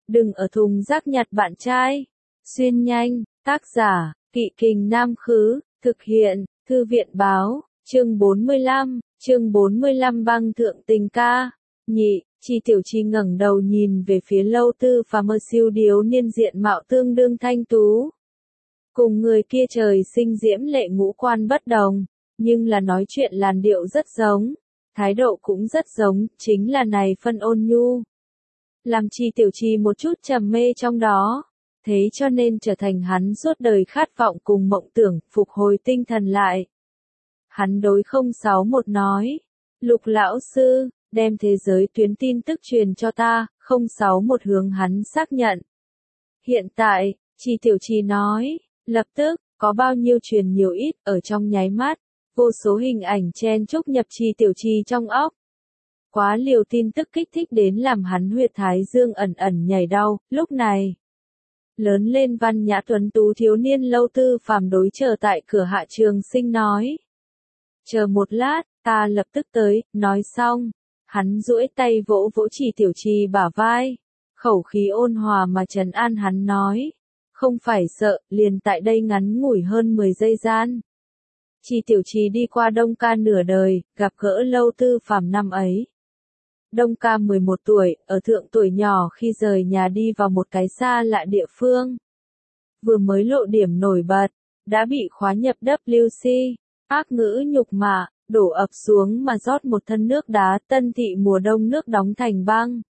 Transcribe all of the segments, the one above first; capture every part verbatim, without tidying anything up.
Đừng ở thùng rác nhặt bạn trai. Xuyên nhanh, tác giả, Kỵ Kình Nam Khứ, thực hiện, Thư viện Báo, chương bốn mươi lăm, chương bốn mươi lăm băng thượng tình ca. Nhị, Chi Tiểu Chi ngẩng đầu nhìn về phía Lâu Tư Phàm mơ siêu điếu niên diện mạo tương đương thanh tú. Cùng người kia trời sinh diễm lệ ngũ quan bất đồng, nhưng là nói chuyện làn điệu rất giống, thái độ cũng rất giống, chính là này phân ôn nhu. Làm Chi Tiểu Chi một chút trầm mê trong đó, thế cho nên trở thành hắn suốt đời khát vọng cùng mộng tưởng, phục hồi tinh thần lại. Hắn đối không sáu một nói, Lục lão sư, đem thế giới tuyến tin tức truyền cho ta, không sáu một hướng hắn xác nhận. Hiện tại, Chi Tiểu Chi nói, lập tức, có bao nhiêu truyền nhiều ít, ở trong nháy mắt, vô số hình ảnh chen chúc nhập Chi Tiểu Chi trong óc. Quá liều tin tức kích thích đến làm hắn huyệt thái dương ẩn ẩn nhảy đau, lúc này. Lớn lên văn nhã tuấn tú thiếu niên Lâu Tư Phàm đối chờ tại cửa Hạ Trường Sinh nói. Chờ một lát, ta lập tức tới, nói xong. Hắn duỗi tay vỗ vỗ Chi Tiểu Chi bả vai. Khẩu khí ôn hòa mà trấn an hắn nói. Không phải sợ, liền tại đây ngắn ngủi hơn mười giây gian. Chi Tiểu Chi đi qua Đông Ca nửa đời, gặp gỡ Lâu Tư Phàm năm ấy. Đông Ca mười một tuổi, ở thượng tuổi nhỏ khi rời nhà đi vào một cái xa lạ địa phương. Vừa mới lộ điểm nổi bật, đã bị khóa nhập W C, ác ngữ nhục mạ, đổ ập xuống mà rót một thân nước đá, Tân Thị mùa đông nước đóng thành băng.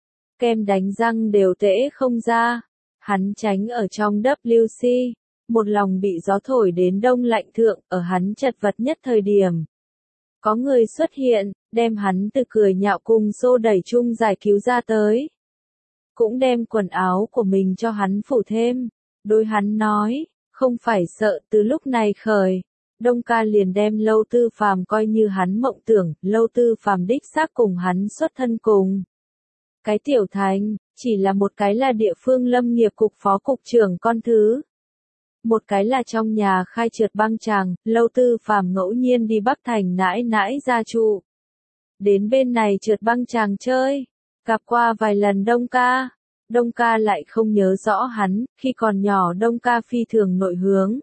Kem đánh răng đều tễ không ra, hắn tránh ở trong W C, một lòng bị gió thổi đến đông lạnh thượng, ở hắn chật vật nhất thời điểm. Có người xuất hiện, đem hắn từ cười nhạo cùng xô đẩy chung giải cứu ra tới. Cũng đem quần áo của mình cho hắn phủ thêm. Đối hắn nói, không phải sợ, từ lúc này khởi. Đông Ca liền đem Lâu Tư Phàm coi như hắn mộng tưởng, Lâu Tư Phàm đích xác cùng hắn xuất thân cùng. Cái tiểu thành, chỉ là một cái là địa phương lâm nghiệp cục phó cục trưởng con thứ. Một cái là trong nhà khai trượt băng tràng, Lâu Tư Phàm ngẫu nhiên đi Bắc Thành nãi nãi gia trụ. Đến bên này trượt băng tràng chơi, gặp qua vài lần Đông Ca. Đông Ca lại không nhớ rõ hắn, khi còn nhỏ Đông Ca phi thường nội hướng.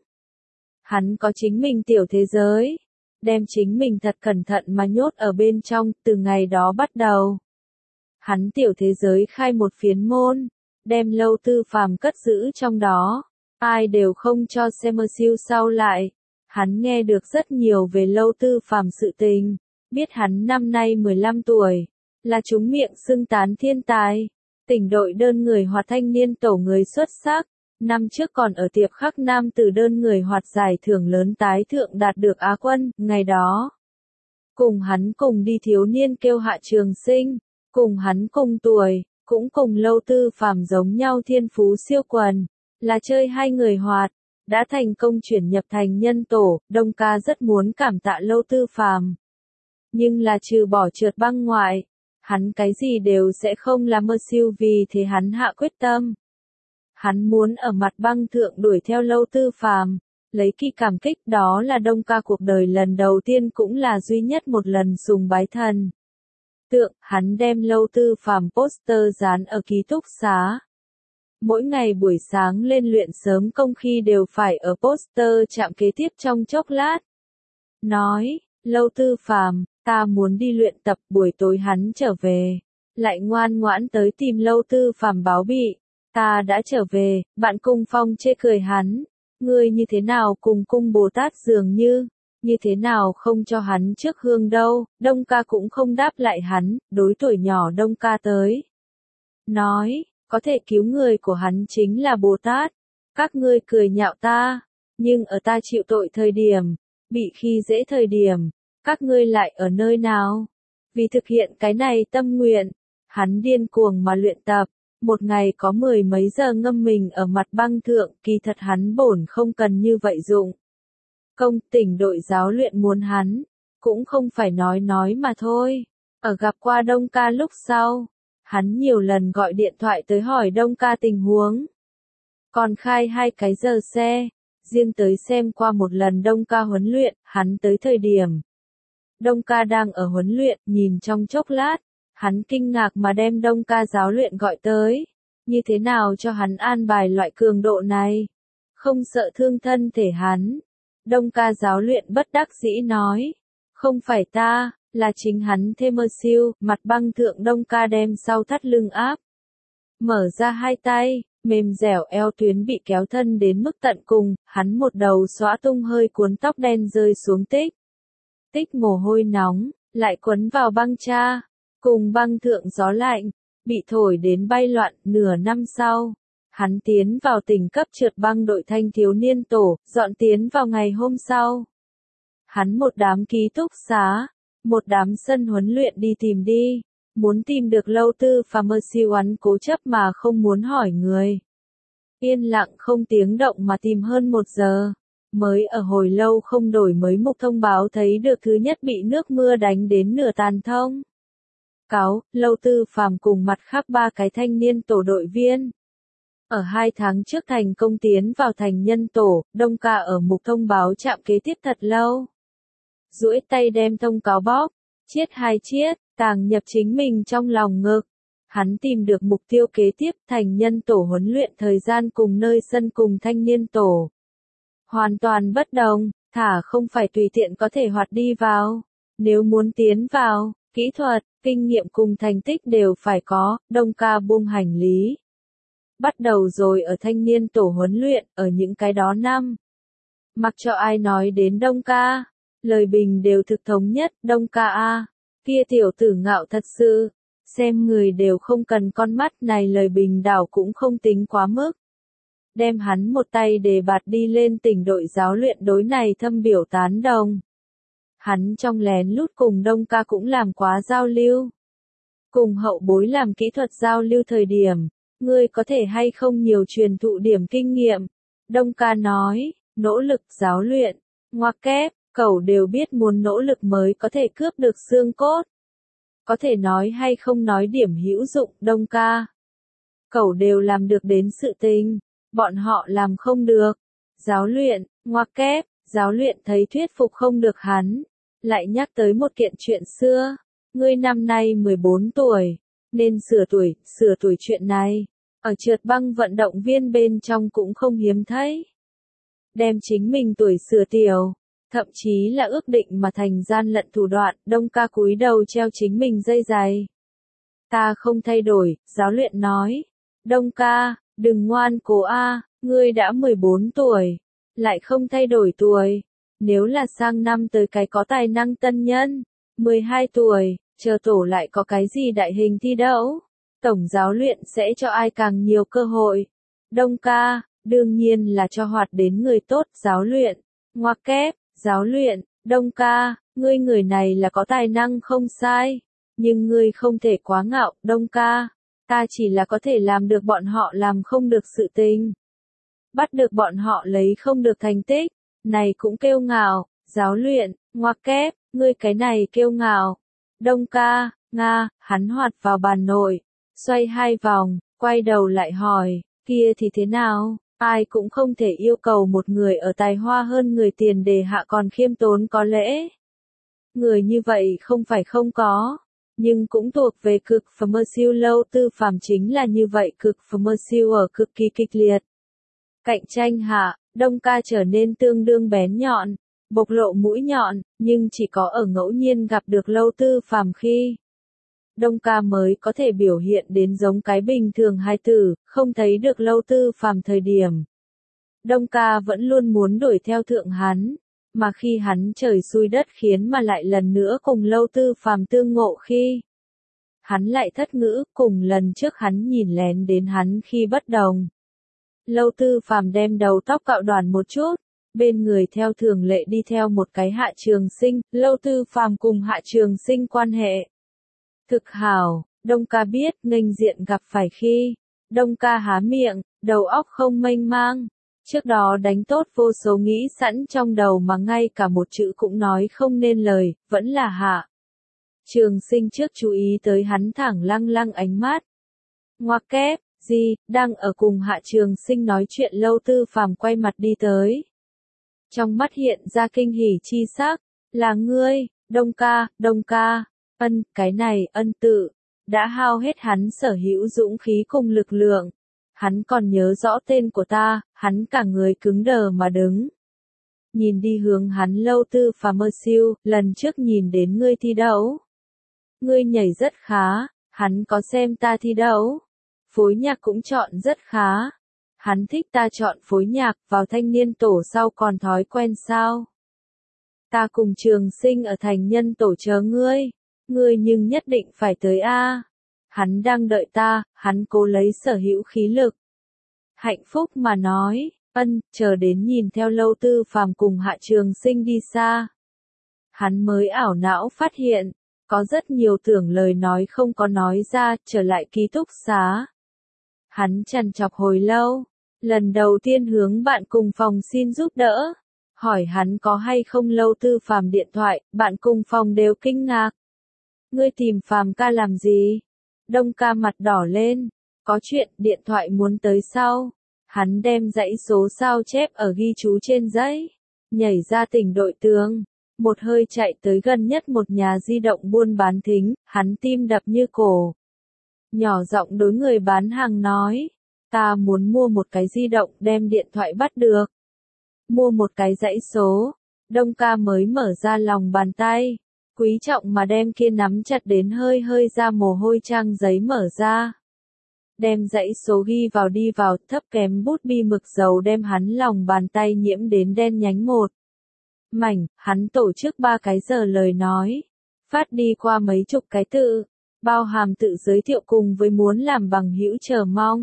Hắn có chính mình tiểu thế giới, đem chính mình thật cẩn thận mà nhốt ở bên trong, từ ngày đó bắt đầu. Hắn tiểu thế giới khai một phiến môn, đem Lâu Tư Phàm cất giữ trong đó. Ai đều không cho xem mơ siêu sau lại. Hắn nghe được rất nhiều về Lâu Tư Phàm sự tình. Biết hắn năm nay mười lăm tuổi. Là chúng miệng xưng tán thiên tài. Tỉnh đội đơn người hoạt thanh niên tổ người xuất sắc. Năm trước còn ở tiệp khắc nam từ đơn người hoạt giải thưởng lớn tái thượng đạt được Á quân. Ngày đó. Cùng hắn cùng đi thiếu niên kêu Hạ Trường Sinh. Cùng hắn cùng tuổi. Cũng cùng Lâu Tư Phàm giống nhau thiên phú siêu quần. Là chơi hai người hoạt, đã thành công chuyển nhập thành nhân tổ, Đông Ca rất muốn cảm tạ Lâu Tư Phàm. Nhưng là trừ bỏ trượt băng ngoại, hắn cái gì đều sẽ không làm mơ siêu, vì thế hắn hạ quyết tâm. Hắn muốn ở mặt băng thượng đuổi theo Lâu Tư Phàm, lấy kỳ cảm kích, đó là Đông Ca cuộc đời lần đầu tiên cũng là duy nhất một lần sùng bái thần. Tượng, hắn đem Lâu Tư Phàm poster dán ở ký túc xá. Mỗi ngày buổi sáng lên luyện sớm công khi đều phải ở poster chạm kế tiếp trong chốc lát. Nói, Lâu Tư Phàm, ta muốn đi luyện tập, buổi tối hắn trở về. Lại ngoan ngoãn tới tìm Lâu Tư Phàm báo bị. Ta đã trở về, bạn Cung Phong chê cười hắn. Ngươi như thế nào cùng Cung Bồ Tát dường như, như thế nào không cho hắn trước hương đâu. Đông Ca cũng không đáp lại hắn, đối tuổi nhỏ Đông Ca tới. Nói. Có thể cứu người của hắn chính là Bồ Tát. Các ngươi cười nhạo ta, nhưng ở ta chịu tội thời điểm, bị khi dễ thời điểm, các ngươi lại ở nơi nào? Vì thực hiện cái này tâm nguyện, hắn điên cuồng mà luyện tập, một ngày có mười mấy giờ ngâm mình ở mặt băng thượng, kỳ thật hắn bổn không cần như vậy dụng. Công tỉnh đội giáo luyện muốn hắn, cũng không phải nói nói mà thôi. Ở gặp qua Đông Ca lúc sau. Hắn nhiều lần gọi điện thoại tới hỏi Đông Ca tình huống. Còn khai hai cái giờ xe, riêng tới xem qua một lần Đông Ca huấn luyện, hắn tới thời điểm. Đông Ca đang ở huấn luyện, nhìn trong chốc lát, hắn kinh ngạc mà đem Đông Ca giáo luyện gọi tới. Như thế nào cho hắn an bài loại cường độ này? Không sợ thương thân thể hắn. Đông ca giáo luyện bất đắc dĩ nói. Không phải ta, là chính hắn thêm mơ siêu, mặt băng thượng đông ca đem sau thắt lưng áp. Mở ra hai tay, mềm dẻo eo tuyến bị kéo thân đến mức tận cùng, hắn một đầu xõa tung hơi cuốn tóc đen rơi xuống tích. Tích mồ hôi nóng, lại quấn vào băng cha, cùng băng thượng gió lạnh, bị thổi đến bay loạn. Nửa năm sau, hắn tiến vào tỉnh cấp trượt băng đội thanh thiếu niên tổ, dọn tiến vào ngày hôm sau. Hắn một đám ký túc xá, một đám sân huấn luyện đi tìm đi, muốn tìm được Lâu Tư Phàm mơ siêu hắn cố chấp mà không muốn hỏi người. Yên lặng không tiếng động mà tìm hơn một giờ, mới ở hồi lâu không đổi mới mục thông báo thấy được thứ nhất bị nước mưa đánh đến nửa tàn thông. Cáo, Lâu Tư Phàm cùng mặt khác ba cái thanh niên tổ đội viên. Ở hai tháng trước thành công tiến vào thành nhân tổ, Đông ca ở mục thông báo chạm kế tiếp thật lâu. Duỗi tay đem thông cáo bóp, chiết hai chiết, tàng nhập chính mình trong lòng ngực. Hắn tìm được mục tiêu kế tiếp thành nhân tổ huấn luyện thời gian cùng nơi sân cùng thanh niên tổ. Hoàn toàn bất đồng, thả không phải tùy tiện có thể hoạt đi vào. Nếu muốn tiến vào, kỹ thuật, kinh nghiệm cùng thành tích đều phải có. Đông ca buông hành lý. Bắt đầu rồi ở thanh niên tổ huấn luyện, ở những cái đó năm. Mặc cho ai nói đến Đông ca, lời bình đều thực thống nhất. Đông ca a, kia tiểu tử ngạo thật sự, xem người đều không cần con mắt này. Lời bình đảo cũng không tính quá mức. Đem hắn một tay đề bạt đi lên tỉnh đội giáo luyện đối này thâm biểu tán đồng. Hắn trong lén lút cùng Đông ca cũng làm quá giao lưu. Cùng hậu bối làm kỹ thuật giao lưu thời điểm, ngươi có thể hay không nhiều truyền thụ điểm kinh nghiệm. Đông ca nói, nỗ lực giáo luyện, ngoặc kép, cẩu đều biết muốn nỗ lực mới có thể cướp được xương cốt. Có thể nói hay không nói điểm hữu dụng. Đông ca, cẩu đều làm được đến sự tình, bọn họ làm không được. Giáo luyện, ngoặc kép, giáo luyện thấy thuyết phục không được hắn, lại nhắc tới một kiện chuyện xưa. Ngươi năm nay mười bốn tuổi, nên sửa tuổi, sửa tuổi chuyện này. Ở trượt băng vận động viên bên trong cũng không hiếm thấy. Đem chính mình tuổi sửa tiểu, thậm chí là ước định mà thành gian lận thủ đoạn. Đông ca cúi đầu treo chính mình dây giày. Ta không thay đổi, giáo luyện nói. Đông ca, đừng ngoan cố a, ngươi đã mười bốn tuổi, lại không thay đổi tuổi. Nếu là sang năm tới cái có tài năng tân nhân, mười hai tuổi, chờ tổ lại có cái gì đại hình thi đấu, tổng giáo luyện sẽ cho ai càng nhiều cơ hội. Đông ca, đương nhiên là cho hoạt đến người tốt. Giáo luyện, ngoặc kép, giáo luyện, Đông ca, ngươi người này là có tài năng không sai, nhưng ngươi không thể quá ngạo. Đông ca, ta chỉ là có thể làm được bọn họ làm không được sự tình, bắt được bọn họ lấy không được thành tích, này cũng kêu ngạo. Giáo luyện, ngoặc kép, ngươi cái này kêu ngạo. Đông ca, nga, hắn hoạt vào bàn nội, xoay hai vòng, quay đầu lại hỏi, kia thì thế nào? Ai cũng không thể yêu cầu một người ở tài hoa hơn người tiền đề hạ còn khiêm tốn có lễ. Người như vậy không phải không có, nhưng cũng thuộc về cực phẩm mơ siêu. Lâu Tư Phàm chính là như vậy, cực phẩm mơ siêu ở cực kỳ kịch liệt cạnh tranh hạ, Đông ca trở nên tương đương bén nhọn, bộc lộ mũi nhọn, nhưng chỉ có ở ngẫu nhiên gặp được Lâu Tư Phàm khi Đông ca mới có thể biểu hiện đến giống cái bình thường hài tử. Không thấy được Lâu Tư Phàm thời điểm, Đông ca vẫn luôn muốn đuổi theo thượng hắn, mà khi hắn trời xui đất khiến mà lại lần nữa cùng Lâu Tư Phàm tương ngộ khi hắn lại thất ngữ. Cùng lần trước hắn nhìn lén đến hắn khi bất đồng. Lâu Tư Phàm đem đầu tóc cạo đoàn một chút, bên người theo thường lệ đi theo một cái Hạ Trường Sinh. Lâu Tư Phàm cùng Hạ Trường Sinh quan hệ thực hảo. Đông ca biết nghênh diện gặp phải khi Đông ca há miệng, đầu óc không mênh mang. Trước đó đánh tốt vô số nghĩ sẵn trong đầu mà ngay cả một chữ cũng nói không nên lời, vẫn là Hạ Trường Sinh trước chú ý tới hắn thẳng lăng lăng ánh mắt. Ngoặc kép, gì, đang ở cùng Hạ Trường Sinh nói chuyện. Lâu Tư Phàm quay mặt đi tới. Trong mắt hiện ra kinh hỉ chi sắc, là ngươi, Đông ca, Đông ca, ân, cái này, ân tự, đã hao hết hắn sở hữu dũng khí cùng lực lượng. Hắn còn nhớ rõ tên của ta, hắn cả người cứng đờ mà đứng. Nhìn đi hướng hắn Lâu Tư Phàm mơ siêu, lần trước nhìn đến ngươi thi đấu. Ngươi nhảy rất khá, hắn có xem ta thi đấu. Phối nhạc cũng chọn rất khá. Hắn thích ta chọn phối nhạc, vào thanh niên tổ sau còn thói quen sao? Ta cùng Trường Sinh ở thành nhân tổ chờ ngươi. Ngươi nhưng nhất định phải tới a. Hắn đang đợi ta, hắn cố lấy sở hữu khí lực. Hạnh phúc mà nói, ân, chờ đến nhìn theo Lâu Tư Phàm cùng Hạ Trường Sinh đi xa. Hắn mới ảo não phát hiện, có rất nhiều tưởng lời nói không có nói ra, trở lại ký túc xá. Hắn trằn trọc hồi lâu, lần đầu tiên hướng bạn cùng phòng xin giúp đỡ. Hỏi hắn có hay không Lâu Tư Phàm điện thoại, bạn cùng phòng đều kinh ngạc. Ngươi tìm Phàm ca làm gì? Đông ca mặt đỏ lên, có chuyện điện thoại muốn tới sau. Hắn đem dãy số sao chép ở ghi chú trên giấy, nhảy ra tỉnh đội tường, một hơi chạy tới gần nhất một nhà di động buôn bán thính, hắn tim đập như cổ. Nhỏ giọng đối người bán hàng nói, ta muốn mua một cái di động đem điện thoại bắt được. Mua một cái dãy số, Đông ca mới mở ra lòng bàn tay, quý trọng mà đem kia nắm chặt đến hơi hơi ra mồ hôi trang giấy mở ra. Đem dãy số ghi vào đi vào, thấp kém bút bi mực dầu đem hắn lòng bàn tay nhiễm đến đen nhánh một mảnh, hắn tổ chức ba cái giờ lời nói, phát đi qua mấy chục cái tự, bao hàm tự giới thiệu cùng với muốn làm bằng hữu chờ mong.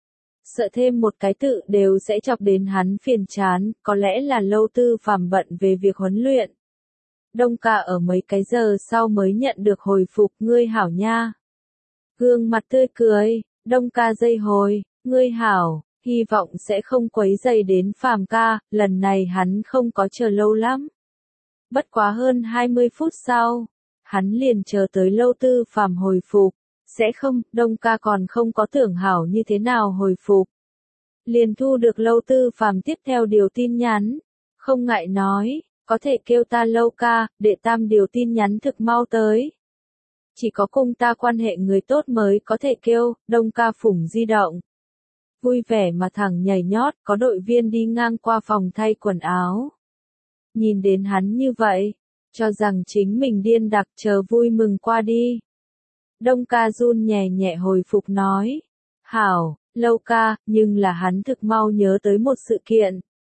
Sợ thêm một cái tự đều sẽ chọc đến hắn phiền chán, có lẽ là Lâu Tư Phàm bận về việc huấn luyện. Đông ca ở mấy cái giờ sau mới nhận được hồi phục, ngươi hảo nha. Gương mặt tươi cười. Đông ca dây hồi, ngươi hảo, hy vọng sẽ không quấy dày đến Phàm ca, lần này hắn không có chờ lâu lắm. Bất quá hơn hai mươi phút sau, hắn liền chờ tới Lâu Tư Phàm hồi phục, sẽ không, Đông ca còn không có tưởng hảo như thế nào hồi phục. Liền thu được Lâu Tư Phàm tiếp theo điều tin nhắn, không ngại nói, có thể kêu ta Lâu ca, đệ tam điều tin nhắn thực mau tới. Chỉ có cùng ta quan hệ người tốt mới có thể kêu, Đông ca phủng di động. Vui vẻ mà thẳng nhảy nhót, có đội viên đi ngang qua phòng thay quần áo. Nhìn đến hắn như vậy, cho rằng chính mình điên đặc chờ vui mừng qua đi. Đông ca run nhẹ nhẹ hồi phục nói, hảo, Lâu ca, nhưng là hắn thực mau nhớ tới một sự kiện.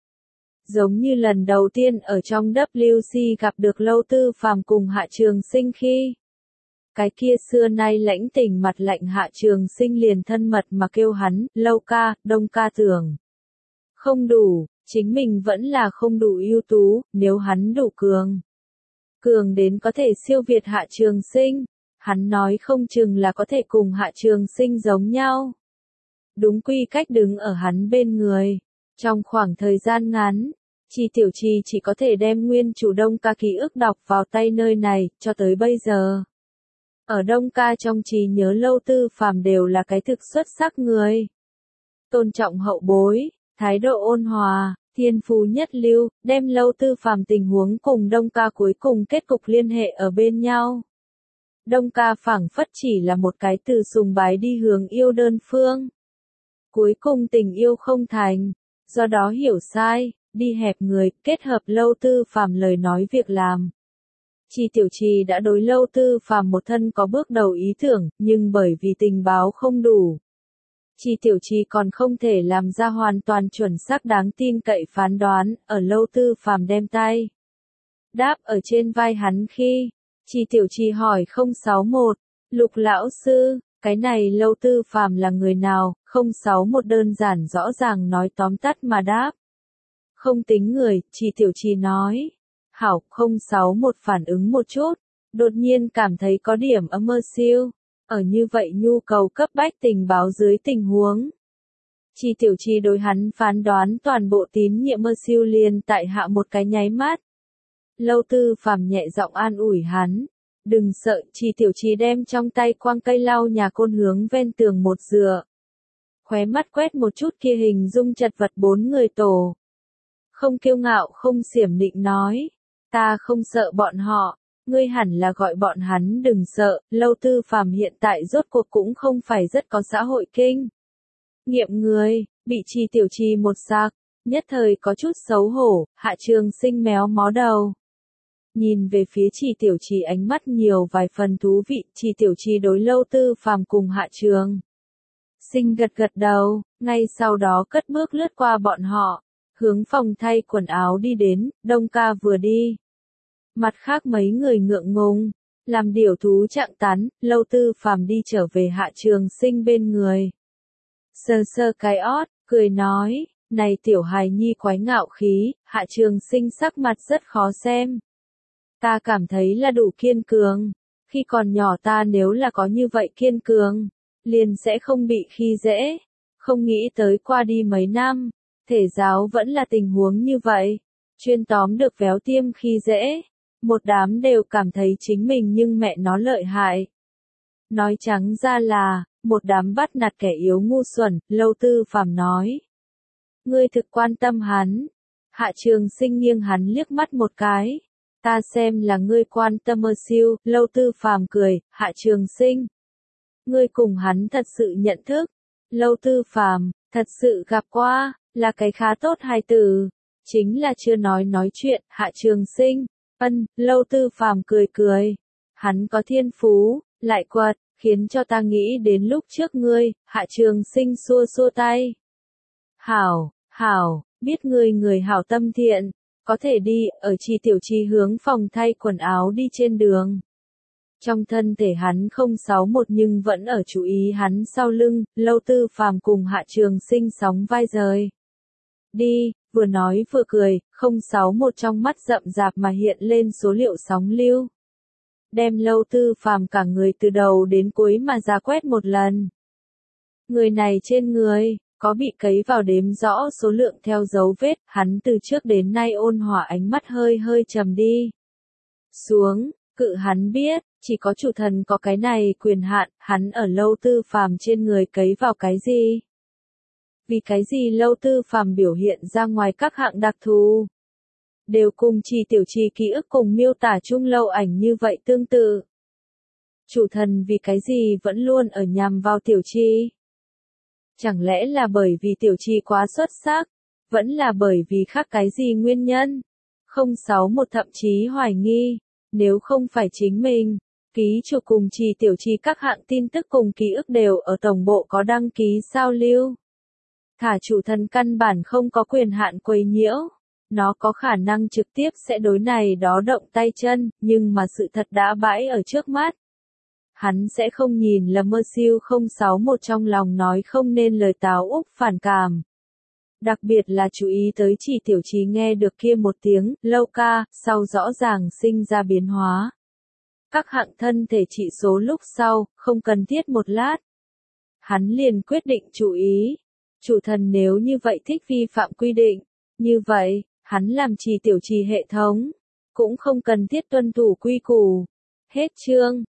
Giống như lần đầu tiên ở trong W C gặp được Lâu Tư Phàm cùng Hạ Trường Sinh khi. Cái kia xưa nay lãnh tình mặt lạnh Hạ Trường Sinh liền thân mật mà kêu hắn, Lâu ca, Đông ca tưởng. Không đủ, chính mình vẫn là không đủ ưu tú, nếu hắn đủ cường. Cường đến có thể siêu việt Hạ Trường Sinh, hắn nói không chừng là có thể cùng Hạ Trường Sinh giống nhau. Đúng quy cách đứng ở hắn bên người. Trong khoảng thời gian ngắn, Chi Tiểu Trì chỉ có thể đem nguyên chủ Đông ca ký ức đọc vào tay nơi này, cho tới bây giờ. Ở Đông ca trong trí nhớ Lâu Tư Phàm đều là cái thực xuất sắc người. Tôn trọng hậu bối, thái độ ôn hòa, thiên phú nhất lưu, đem Lâu Tư Phàm tình huống cùng Đông ca cuối cùng kết cục liên hệ ở bên nhau. Đông ca phảng phất chỉ là một cái từ sùng bái đi hướng yêu đơn phương. Cuối cùng tình yêu không thành, do đó hiểu sai, đi hẹp người, kết hợp Lâu Tư Phàm lời nói việc làm. Chi Tiểu Trì đã đối Lâu Tư Phàm một thân có bước đầu ý tưởng, nhưng bởi vì tình báo không đủ. Chi Tiểu Trì còn không thể làm ra hoàn toàn chuẩn xác đáng tin cậy phán đoán, ở Lâu Tư Phàm đem tay đáp ở trên vai hắn khi, Chi Tiểu Trì hỏi không sáu một, Lục lão sư, cái này Lâu Tư Phàm là người nào, không sáu một đơn giản rõ ràng nói tóm tắt mà đáp. Không tính người, Chi Tiểu Trì nói. Hảo, không sáu một phản ứng một chút, đột nhiên cảm thấy có điểm âm mơ siêu, ở như vậy nhu cầu cấp bách tình báo dưới tình huống. Chi Tiểu Trì đối hắn phán đoán toàn bộ tín nhiệm mơ siêu liền tại hạ một cái nháy mắt. Lâu Tư Phàm nhẹ giọng an ủi hắn, đừng sợ, Chi Tiểu Trì đem trong tay quang cây lau nhà côn hướng ven tường một dựa. Khóe mắt quét một chút kia hình dung chật vật bốn người tổ. Không kiêu ngạo không xiểm nịnh nói. Ta không sợ bọn họ, Ngươi hẳn là gọi bọn hắn đừng sợ, Lâu Tư Phàm hiện tại rốt cuộc cũng không phải rất có xã hội kinh nghiệm người, bị Trì Tiểu Trì một sạc, nhất thời có chút xấu hổ, Hạ Trường Sinh méo mó đầu. Nhìn về phía Trì Tiểu Trì ánh mắt nhiều vài phần thú vị, Trì Tiểu Trì đối Lâu Tư Phàm cùng Hạ Trường Sinh gật gật đầu, ngay sau đó cất bước lướt qua bọn họ, hướng phòng thay quần áo đi đến, Đông ca vừa đi. Mặt khác mấy người ngượng ngùng, làm điều thú trạng tán, Lâu Tư Phàm đi trở về Hạ Trường Sinh bên người. Sơ sơ cái ót, cười nói, này tiểu hài nhi quái ngạo khí, Hạ Trường Sinh sắc mặt rất khó xem. Ta cảm thấy là đủ kiên cường, khi còn nhỏ ta nếu là có như vậy kiên cường, liền sẽ không bị khi dễ, không nghĩ tới qua đi mấy năm, thể giáo vẫn là tình huống như vậy, chuyên tóm được véo tiêm khi dễ, một đám đều cảm thấy chính mình nhưng mẹ nó lợi hại. Nói trắng ra là, một đám bắt nạt kẻ yếu ngu xuẩn, Lâu Tư Phàm nói. Ngươi thực quan tâm hắn. Hạ Trường Sinh nghiêng hắn liếc mắt một cái. Ta xem là ngươi quan tâm ơ siêu, Lâu Tư Phàm cười, Hạ Trường Sinh. Ngươi cùng hắn thật sự nhận thức. Lâu Tư Phàm, thật sự gặp qua, là cái khá tốt hài tử. Chính là chưa nói nói chuyện, Hạ Trường Sinh. Ân, Lâu Tư Phàm cười cười. Hắn có thiên phú, lại quật, khiến cho ta nghĩ đến lúc trước ngươi, Hạ Trường Sinh xua xua tay. Hảo, hảo, biết ngươi người hảo tâm thiện, có thể đi, ở Trì Tiểu Trì hướng phòng thay quần áo đi trên đường. Trong thân thể hắn không sáu một nhưng vẫn ở chú ý hắn sau lưng, Lâu Tư Phàm cùng Hạ Trường Sinh sóng vai rời. Đi, vừa nói vừa cười, không sáu một trong mắt rậm rạp mà hiện lên số liệu sóng lưu. Đem Lâu Tư Phàm cả người từ đầu đến cuối mà ra quét một lần. Người này trên người, có bị cấy vào đếm rõ số lượng theo dấu vết, hắn từ trước đến nay ôn hòa ánh mắt hơi hơi trầm đi. Xuống, cự hắn biết, chỉ có chủ thần có cái này quyền hạn, hắn ở Lâu Tư Phàm trên người cấy vào cái gì? Vì cái gì Lâu Tư Phàm biểu hiện ra ngoài các hạng đặc thù? Đều cùng Trì Tiểu Trì ký ức cùng miêu tả chung lâu ảnh như vậy tương tự. Chủ thần vì cái gì vẫn luôn ở nhằm vào Tiểu Trì? Chẳng lẽ là bởi vì Tiểu Trì quá xuất sắc? Vẫn là bởi vì khác cái gì nguyên nhân? không sáu một thậm chí hoài nghi, nếu không phải chính mình, ký chủ cùng Trì Tiểu Trì các hạng tin tức cùng ký ức đều ở tổng bộ có đăng ký sao lưu. Thả chủ thần căn bản không có quyền hạn quấy nhiễu. Nó có khả năng trực tiếp sẽ đối này đó động tay chân, nhưng mà sự thật đã bãi ở trước mắt. Hắn sẽ không nhìn là mơ siêu không sáu một trong lòng nói không nên lời táo úc phản cảm. Đặc biệt là chú ý tới Trì Tiểu Trì nghe được kia một tiếng, Lâu ca, sau rõ ràng sinh ra biến hóa. Các hạng thân thể trị số lúc sau, không cần thiết một lát. Hắn liền quyết định chú ý. Chủ thần nếu như vậy thích vi phạm quy định, như vậy, hắn làm Trì Tiểu Trì hệ thống, cũng không cần thiết tuân thủ quy củ. Hết chương.